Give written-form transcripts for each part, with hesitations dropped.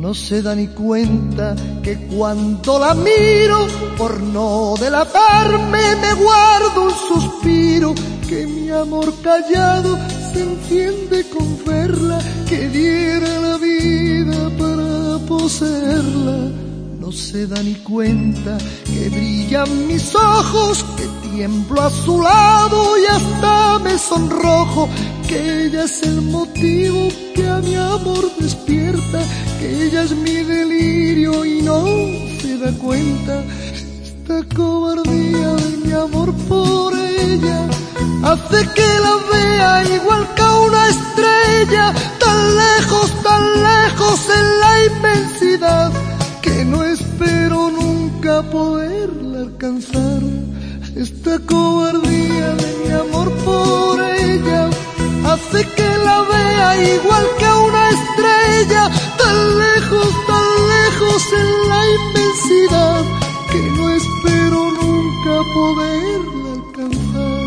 No se da ni cuenta que cuando la miro, por no delatarme, me guardo un suspiro, que mi amor callado se enciende con verla, que diera la vida para poseerla. No se da ni cuenta que brillan mis ojos, que tiemblo a su lado y hasta me sonrojo, que ella es el motivo que a mi amor despierta, que ella es mi delirio y no se da cuenta. Esta cobardía de mi amor por ella hace que la vea igual que a una estrella, tan lejos en la inmensidad, que no espero nunca poderla alcanzar. Esta cobardía de mi amor por ella hace que la vea igual que a una estrella, tan lejos en la inmensidad, que no espero nunca poderla alcanzar.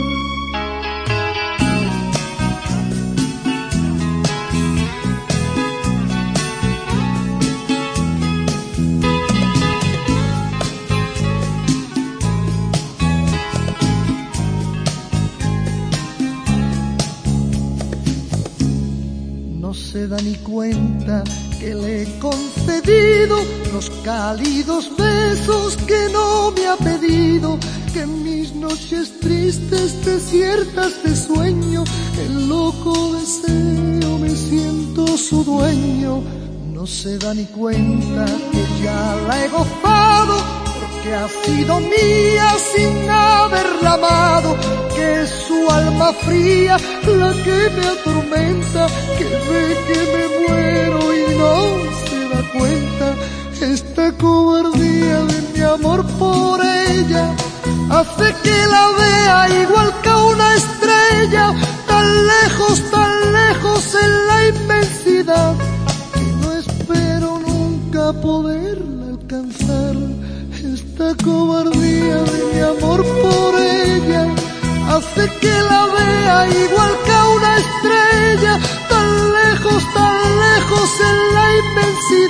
No se da ni cuenta que le he concedido los cálidos besos que no me ha pedido, que en mis noches tristes, desiertas de sueño, en loco deseo me siento su dueño. No se da ni cuenta que ya la he gozado, porque ha sido mía sin haberla amado, que es su alma fría la que me atormenta, que ve que me muero y no se da cuenta. Esta cobardía de mi amor por ella hace que la vea igual que a una estrella, tan lejos en la inmensidad, que no espero nunca poderla alcanzar. Esta cobardía de mi amor por ella hace que la vea igual que a una estrella, tan lejos en la inmensidad,